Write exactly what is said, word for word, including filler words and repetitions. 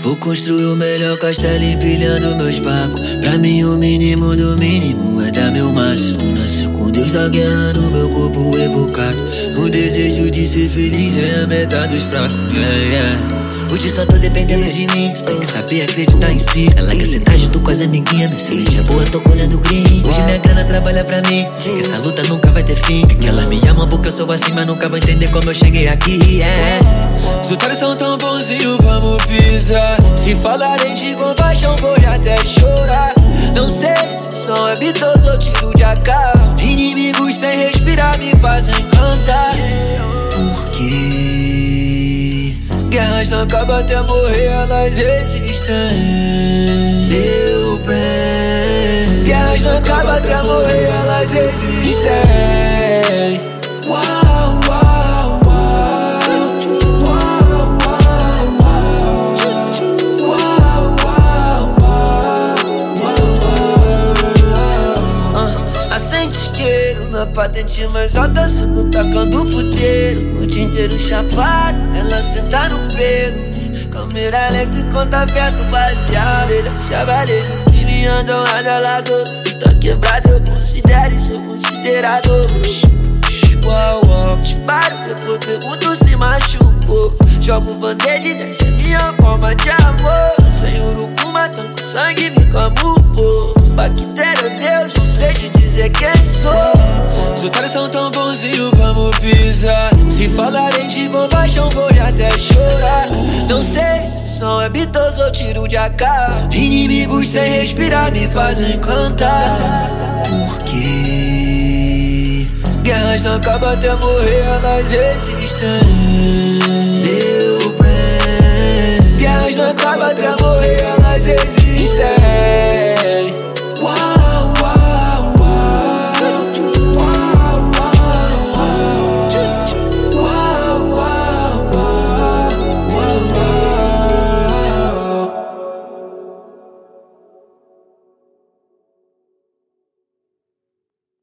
Vou construir o melhor castelo empilhando meus pacos. Pra mim o mínimo do mínimo é dar meu máximo. Nasci com Deus da guerra no meu corpo evocado. O desejo de ser feliz é a meta dos fracos, yeah, yeah. Hoje só tô dependendo de mim, tu tem que saber acreditar em si. Ela quer sentar junto com as amiguinhas, minha semente é boa, tô colhendo green. Hoje minha grana trabalha pra mim, sei que essa luta nunca vai ter fim. É que elas me amam porque eu sou assim, mas nunca vão entender como eu cheguei aqui, yeah. Os otários são tão bonzinhos, vamos pisar. Se falarem de compaixão, vou até chorar. Não sei se o som é bitoso ou tiro de A K. Inimigos sem respirar me fazem cantar. Porque guerras não acabam até morrer, elas existem. Meu bem, guerras não acabam até morrer, elas existem. Uau, uau, uau. Uau, uau, uau. Uau, uau, uau. Uh, acende isqueiro na patente mais alta, sigo tacando puteiro. O dia inteiro chapado, ela senta no pelo. Câmera lenta e conta perto baseado. Ele é chavaleiro e me andam radalador. Tá quebrado, eu considero e sou considerador. Uau, uau, disparo, depois pergunto se machucou. Jogo band-aid, essa é minha forma de amor. Sem urucuma, tanto sangue me camuflou. Bactéria, Deus, não sei te dizer quem sou. Os otários são tão bonzinhos, vamos pisar. Se falarem de compaixão, vou até chorar. Não sei se o som é bitoso ou tiro de A K. Inimigos sem respirar me fazem cantar. Porque guerras não acabam até morrer, elas existem.